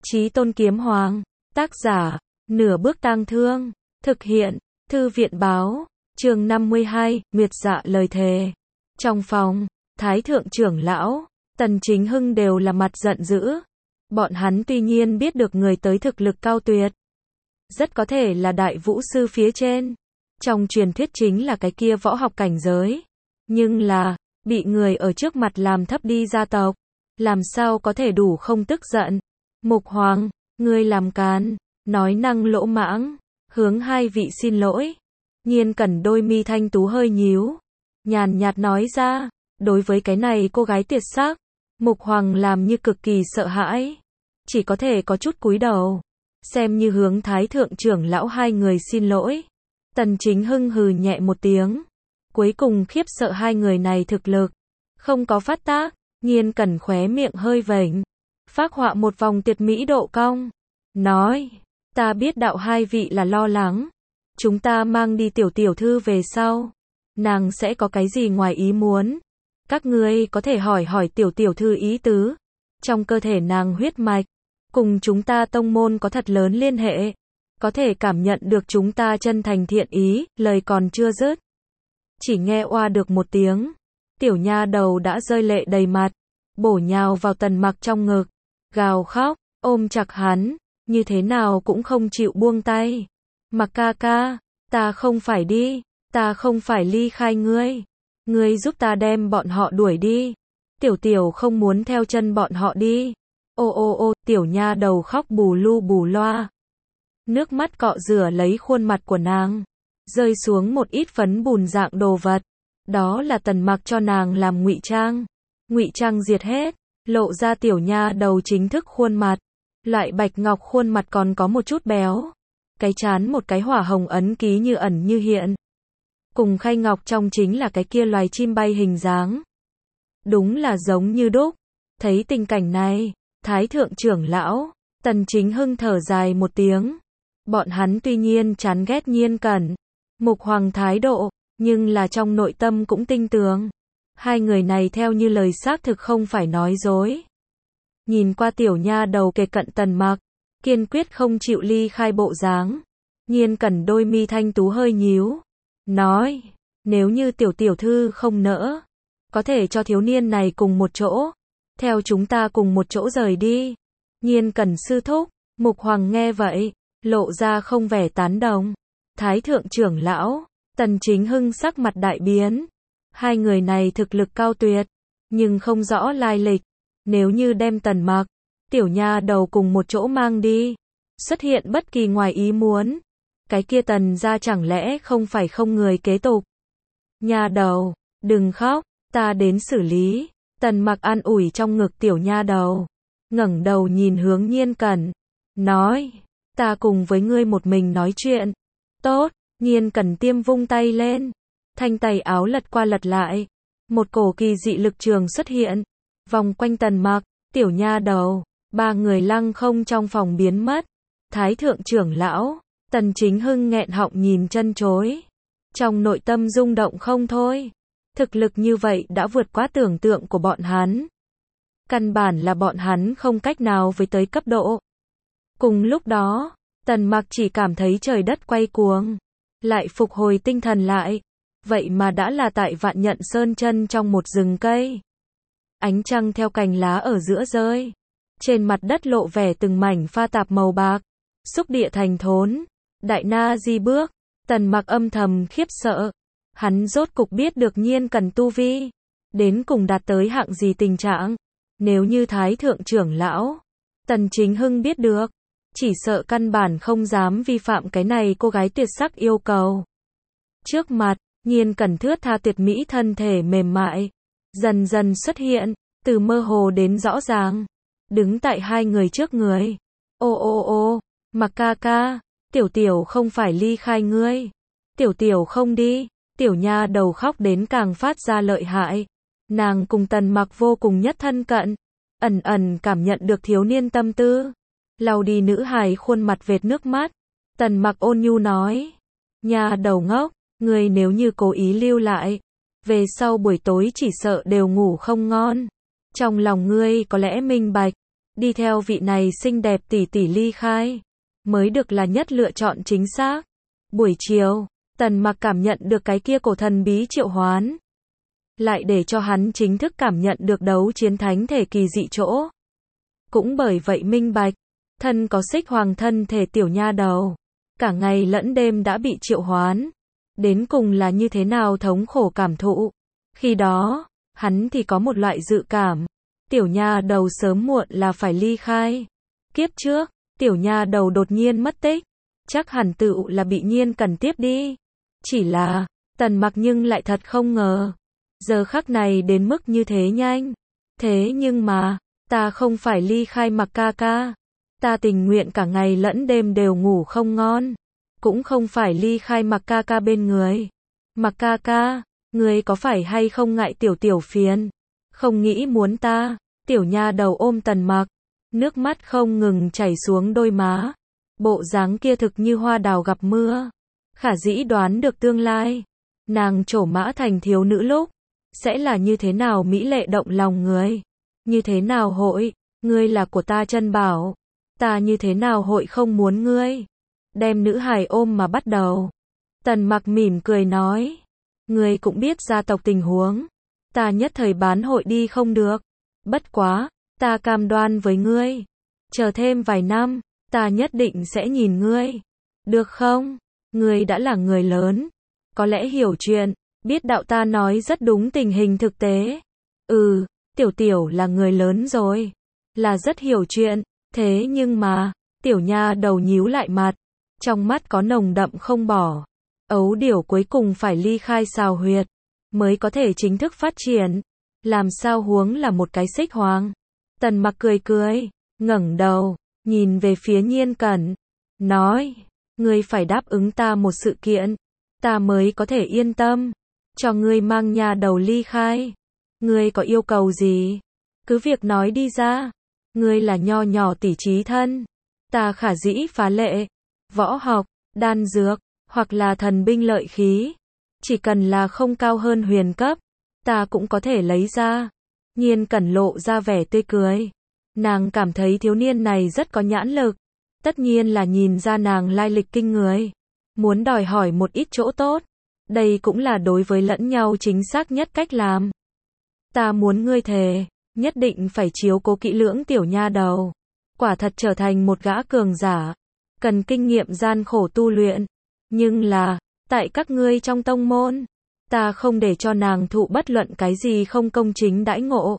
Chí Tôn Kiếm Hoàng, tác giả, Nửa Bước Tang Thương, thực hiện, Thư viện Báo, chương 52, Nguyệt Dạ lời thề. Trong phòng, Thái Thượng trưởng lão, Tần Chính Hưng đều là mặt giận dữ. Bọn hắn tuy nhiên biết được người tới thực lực cao tuyệt, rất có thể là đại vũ sư phía trên. Trong truyền thuyết chính là cái kia võ học cảnh giới. Nhưng là, bị người ở trước mặt làm thấp đi gia tộc, làm sao có thể đủ không tức giận. Mục Hoàng, ngươi làm càn, nói năng lỗ mãng, hướng hai vị xin lỗi. Nhiên Cẩn đôi mi thanh tú hơi nhíu, nhàn nhạt nói ra, đối với cái này cô gái tuyệt sắc, Mục Hoàng làm như cực kỳ sợ hãi, chỉ có thể có chút cúi đầu, xem như hướng Thái Thượng trưởng lão hai người xin lỗi. Tần Chính Hưng hừ nhẹ một tiếng, cuối cùng khiếp sợ hai người này thực lực, không có phát tác. Nhiên Cẩn khóe miệng hơi vểnh, phác họa một vòng tuyệt mỹ độ cong, nói, ta biết đạo hai vị là lo lắng, chúng ta mang đi tiểu tiểu thư về sau, nàng sẽ có cái gì ngoài ý muốn, các ngươi có thể hỏi hỏi tiểu tiểu thư ý tứ, trong cơ thể nàng huyết mạch, cùng chúng ta tông môn có thật lớn liên hệ, có thể cảm nhận được chúng ta chân thành thiện ý. Lời còn chưa dứt, chỉ nghe oa được một tiếng, tiểu nha đầu đã rơi lệ đầy mặt, bổ nhào vào Tần Mặc trong ngực, gào khóc, ôm chặt hắn, như thế nào cũng không chịu buông tay. Mặc ca ca, ta không phải đi, ta không phải ly khai ngươi, ngươi giúp ta đem bọn họ đuổi đi, tiểu tiểu không muốn theo chân bọn họ đi. Ô ô ô, tiểu nha đầu khóc bù lu bù loa, nước mắt cọ rửa lấy khuôn mặt của nàng, rơi xuống một ít phấn bùn dạng đồ vật, đó là Tần Mặc cho nàng làm ngụy trang. Ngụy trang diệt hết, lộ ra tiểu nha đầu chính thức khuôn mặt. Loại bạch ngọc khuôn mặt còn có một chút béo, cái trán một cái hỏa hồng ấn ký như ẩn như hiện, cùng khay ngọc trong chính là cái kia loài chim bay hình dáng, đúng là giống như đúc. Thấy tình cảnh này, Thái Thượng trưởng lão, Tần Chính Hưng thở dài một tiếng. Bọn hắn tuy nhiên chán ghét Nhiên Cẩn, Mục Hoàng thái độ, nhưng là trong nội tâm cũng tinh tường. Hai người này theo như lời xác thực không phải nói dối. Nhìn qua tiểu nha đầu kề cận Tần Mặc, kiên quyết không chịu ly khai bộ dáng, Nhiên Cẩn đôi mi thanh tú hơi nhíu, nói, nếu như tiểu tiểu thư không nỡ, có thể cho thiếu niên này cùng một chỗ, theo chúng ta cùng một chỗ rời đi. Nhiên Cẩn sư thúc. Mục Hoàng nghe vậy, lộ ra không vẻ tán đồng. Thái Thượng trưởng lão, Tần Chính Hưng sắc mặt đại biến. Hai người này thực lực cao tuyệt, nhưng không rõ lai lịch. Nếu như đem Tần Mặc, tiểu nha đầu cùng một chỗ mang đi, xuất hiện bất kỳ ngoài ý muốn, cái kia Tần gia chẳng lẽ không phải không người kế tục. Nha đầu, đừng khóc, ta đến xử lý. Tần Mặc an ủi trong ngực tiểu nha đầu, ngẩng đầu nhìn hướng Nhiên Cẩn, nói, ta cùng với ngươi một mình nói chuyện. Tốt. Nhiên Cẩn tiêm vung tay lên, thanh tay áo lật qua lật lại, một cổ kỳ dị lực trường xuất hiện, vòng quanh Tần Mặc, tiểu nha đầu, ba người lăng không trong phòng biến mất. Thái Thượng trưởng lão, Tần Chính Hưng nghẹn họng nhìn chân chối, trong nội tâm rung động không thôi. Thực lực như vậy đã vượt quá tưởng tượng của bọn hắn, căn bản là bọn hắn không cách nào với tới cấp độ. Cùng lúc đó, Tần Mặc chỉ cảm thấy trời đất quay cuồng, lại phục hồi tinh thần lại, vậy mà đã là tại Vạn Nhận Sơn chân trong một rừng cây. Ánh trăng theo cành lá ở giữa rơi, trên mặt đất lộ vẻ từng mảnh pha tạp màu bạc, xúc địa thành thốn. Đại na di bước, Tần Mặc âm thầm khiếp sợ, hắn rốt cục biết được Nhiên Cẩn tu vi, đến cùng đạt tới hạng gì tình trạng. Nếu như Thái Thượng trưởng lão, Tần Chính Hưng biết được, chỉ sợ căn bản không dám vi phạm cái này cô gái tuyệt sắc yêu cầu. Trước mặt, Nhiên Cẩn thướt tha tuyệt mỹ thân thể mềm mại, dần dần xuất hiện, từ mơ hồ đến rõ ràng, đứng tại hai người trước người. Ô ô ô, Mặc ca ca, tiểu tiểu không phải ly khai ngươi, tiểu tiểu không đi. Tiểu nha đầu khóc đến càng phát ra lợi hại, nàng cùng Tần Mặc vô cùng nhất thân cận, ẩn ẩn cảm nhận được thiếu niên tâm tư, lau đi nữ hài khuôn mặt vệt nước mắt. Tần Mặc ôn nhu nói, nha đầu ngốc, ngươi nếu như cố ý lưu lại, về sau buổi tối chỉ sợ đều ngủ không ngon. Trong lòng ngươi có lẽ minh bạch, đi theo vị này xinh đẹp tỷ tỷ ly khai, mới được là nhất lựa chọn chính xác. Buổi chiều, Tần Mặc cảm nhận được cái kia cổ thần bí triệu hoán, lại để cho hắn chính thức cảm nhận được đấu chiến thánh thể kỳ dị chỗ. Cũng bởi vậy minh bạch, thân có xích hoàng thân thể tiểu nha đầu, cả ngày lẫn đêm đã bị triệu hoán, đến cùng là như thế nào thống khổ cảm thụ. Khi đó, hắn thì có một loại dự cảm, tiểu nha đầu sớm muộn là phải ly khai. Kiếp trước, tiểu nha đầu đột nhiên mất tích, chắc hẳn tự là bị Nhiên Cẩn tiếp đi. Chỉ là, Tần Mặc nhưng lại thật không ngờ, giờ khắc này đến mức như thế nhanh. Thế nhưng mà, ta không phải ly khai Mặc ca ca, ta tình nguyện cả ngày lẫn đêm đều ngủ không ngon, cũng không phải ly khai Mặc ca ca bên người. Mặc ca ca, người có phải hay không ngại tiểu tiểu phiền, không nghĩ muốn ta? Tiểu nha đầu ôm Tần Mặc, nước mắt không ngừng chảy xuống đôi má, bộ dáng kia thực như hoa đào gặp mưa. Khả dĩ đoán được tương lai, nàng trổ mã thành thiếu nữ lúc, sẽ là như thế nào mỹ lệ động lòng người. Như thế nào hội, ngươi là của ta chân bảo, ta như thế nào hội không muốn ngươi. Đem nữ hài ôm mà bắt đầu. Tần Mặc mỉm cười nói, ngươi cũng biết gia tộc tình huống, ta nhất thời bán hội đi không được. Bất quá, ta cam đoan với ngươi, chờ thêm vài năm, ta nhất định sẽ nhìn ngươi. Được không? Ngươi đã là người lớn, có lẽ hiểu chuyện, biết đạo ta nói rất đúng tình hình thực tế. Tiểu tiểu là người lớn rồi, là rất hiểu chuyện, thế nhưng mà, tiểu nha đầu nhíu lại mặt, trong mắt có nồng đậm không bỏ. Ấu điểu cuối cùng phải ly khai xào huyệt, mới có thể chính thức phát triển. Làm sao huống là một cái xích hoàng. Tần Mặc cười cười, ngẩng đầu, nhìn về phía Nhiên Cẩn, nói, ngươi phải đáp ứng ta một sự kiện, ta mới có thể yên tâm, cho ngươi mang nha đầu ly khai. Ngươi có yêu cầu gì? Cứ việc nói đi ra. Ngươi là nho nhỏ tỷ trí thân, ta khả dĩ phá lệ, võ học, đan dược, hoặc là thần binh lợi khí, chỉ cần là không cao hơn huyền cấp, ta cũng có thể lấy ra. Nhiên Cẩn lộ ra vẻ tươi cười. Nàng cảm thấy thiếu niên này rất có nhãn lực, tất nhiên là nhìn ra nàng lai lịch kinh người, muốn đòi hỏi một ít chỗ tốt. Đây cũng là đối với lẫn nhau chính xác nhất cách làm. Ta muốn ngươi thề, nhất định phải chiếu cố kỹ lưỡng tiểu nha đầu, quả thật trở thành một gã cường giả, cần kinh nghiệm gian khổ tu luyện. Nhưng là, tại các ngươi trong tông môn, ta không để cho nàng thụ bất luận cái gì không công chính đãi ngộ.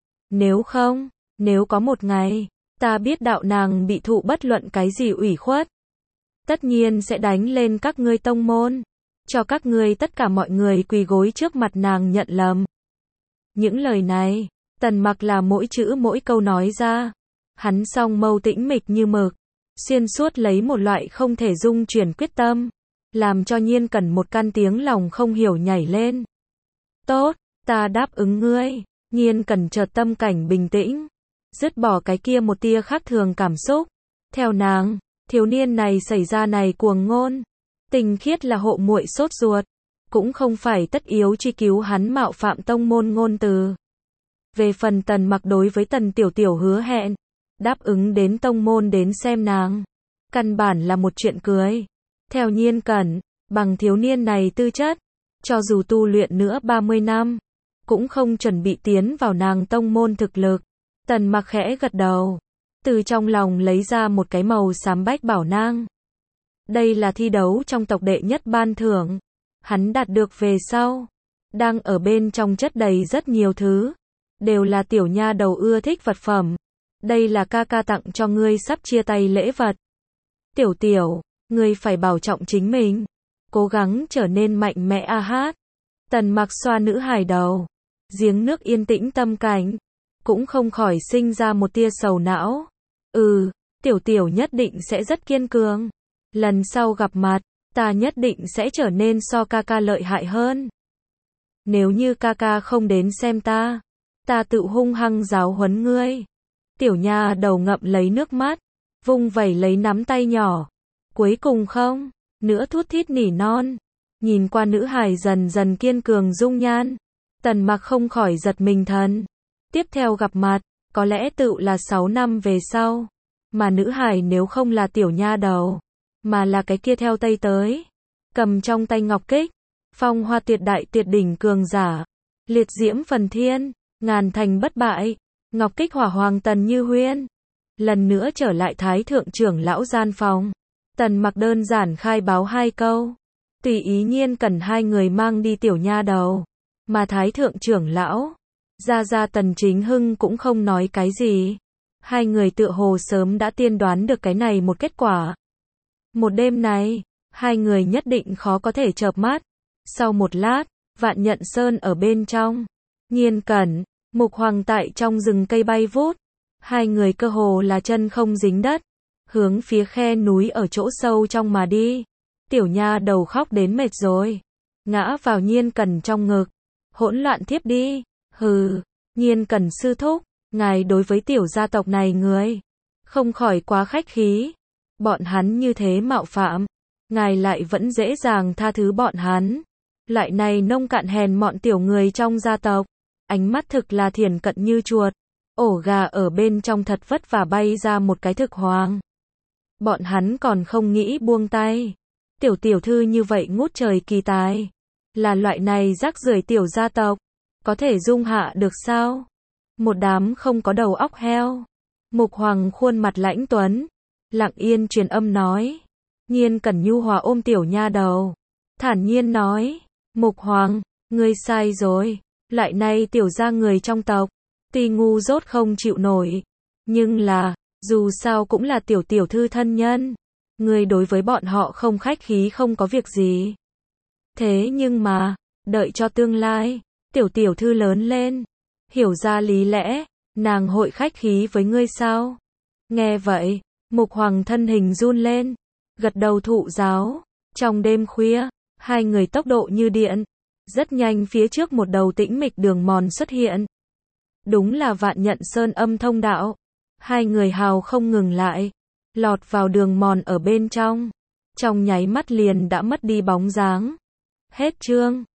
Nếu có một ngày, ta biết đạo nàng bị thụ bất luận cái gì ủy khuất, tất nhiên sẽ đánh lên các ngươi tông môn, cho các ngươi tất cả mọi người quỳ gối trước mặt nàng nhận lầm. Những lời này, Tần Mặc là mỗi chữ mỗi câu nói ra, hắn song mâu tĩnh mịch như mực, xuyên suốt lấy một loại không thể dung chuyển quyết tâm, làm cho Nhiên Cẩn một căn tiếng lòng không hiểu nhảy lên. Tốt, ta đáp ứng ngươi. Nhiên Cẩn chợt tâm cảnh bình tĩnh, dứt bỏ cái kia một tia khác thường cảm xúc. Theo nàng, thiếu niên này xảy ra này cuồng ngôn, tình khiết là hộ muội sốt ruột, cũng không phải tất yếu truy cứu hắn mạo phạm tông môn ngôn từ. Về phần Tần Mặc đối với Tần Tiểu Tiểu hứa hẹn, đáp ứng đến tông môn đến xem nàng, căn bản là một chuyện cưới. Theo Nhiên Cẩn, bằng thiếu niên này tư chất, cho dù tu luyện nữa 30 năm, cũng không chuẩn bị tiến vào nàng tông môn thực lực. Tần Mặc khẽ gật đầu, từ trong lòng lấy ra một cái màu xám bách bảo nang. Đây là thi đấu trong tộc đệ nhất ban thưởng, hắn đạt được về sau, đang ở bên trong chất đầy rất nhiều thứ, đều là tiểu nha đầu ưa thích vật phẩm. Đây là ca ca tặng cho ngươi sắp chia tay lễ vật. Tiểu Tiểu, ngươi phải bảo trọng chính mình, cố gắng trở nên mạnh mẽ a hát. Tần Mặc xoa nữ hài đầu, giếng nước yên tĩnh tâm cảnh, cũng không khỏi sinh ra một tia sầu não. Tiểu Tiểu nhất định sẽ rất kiên cường. Lần sau gặp mặt, ta nhất định sẽ trở nên so ca ca lợi hại hơn. Nếu như ca ca không đến xem ta tự hung hăng giáo huấn ngươi. Tiểu nha đầu ngậm lấy nước mắt, vung vẩy lấy nắm tay nhỏ. Cuối cùng không nữa thút thít nỉ non. Nhìn qua nữ hài dần dần kiên cường dung nhan, Tần Mặc không khỏi giật mình thần. Tiếp theo gặp mặt, có lẽ tự là 6 năm về sau. Mà nữ hài nếu không là tiểu nha đầu, mà là cái kia theo Tây tới, cầm trong tay ngọc kích, phong hoa tuyệt đại tuyệt đỉnh cường giả, liệt diễm phần thiên, ngàn thành bất bại, ngọc kích hỏa hoàng Tần Như Huyên. Lần nữa trở lại Thái thượng trưởng lão gian phòng, Tần Mặc đơn giản khai báo 2 câu, tùy ý Nhiên cần 2 người mang đi tiểu nha đầu, mà Thái thượng trưởng lão, gia Tần Chính Hưng cũng không nói cái gì. 2 người tựa hồ sớm đã tiên đoán được cái này một kết quả. Một đêm này, 2 người nhất định khó có thể chợp mắt. Sau một lát, Vạn Nhận Sơn ở bên trong, Nhiên Cẩn, Mục Hoàng tại trong rừng cây bay vút. 2 người cơ hồ là chân không dính đất, hướng phía khe núi ở chỗ sâu trong mà đi. Tiểu nha đầu khóc đến mệt rồi, ngã vào Nhiên Cẩn trong ngực, hỗn loạn thiếp đi. Hừ, Nhiên Cẩn sư thúc, ngài đối với tiểu gia tộc này người, không khỏi quá khách khí. Bọn hắn như thế mạo phạm, ngài lại vẫn dễ dàng tha thứ bọn hắn. Loại này nông cạn hèn mọn tiểu người trong gia tộc, ánh mắt thực là thiển cận như chuột. Ổ gà ở bên trong thật vất vả bay ra một cái thực hoàng. Bọn hắn còn không nghĩ buông tay. Tiểu thư như vậy ngút trời kỳ tài, là loại này rác rưởi tiểu gia tộc, có thể dung hạ được sao? Một đám không có đầu óc heo. Mục Hoàng khuôn mặt lãnh tuấn, lặng yên truyền âm nói. Nhiên Cẩn nhu hòa ôm tiểu nha đầu, thản nhiên nói, Mục Hoàng, ngươi sai rồi. Loại này tiểu gia người trong tộc, tuy ngu dốt không chịu nổi, nhưng là, dù sao cũng là tiểu thư thân nhân. Ngươi đối với bọn họ không khách khí không có việc gì. Thế nhưng mà, đợi cho tương lai, tiểu thư lớn lên, hiểu ra lý lẽ, nàng hội khách khí với ngươi sao? Nghe vậy, Mục Hoàng thân hình run lên, gật đầu thụ giáo. Trong đêm khuya, 2 người tốc độ như điện, rất nhanh phía trước một đầu tĩnh mịch đường mòn xuất hiện. Đúng là Vạn Nhận Sơn âm thông đạo. 2 người hào không ngừng lại, lọt vào đường mòn ở bên trong. Trong nháy mắt liền đã mất đi bóng dáng. Hết chương.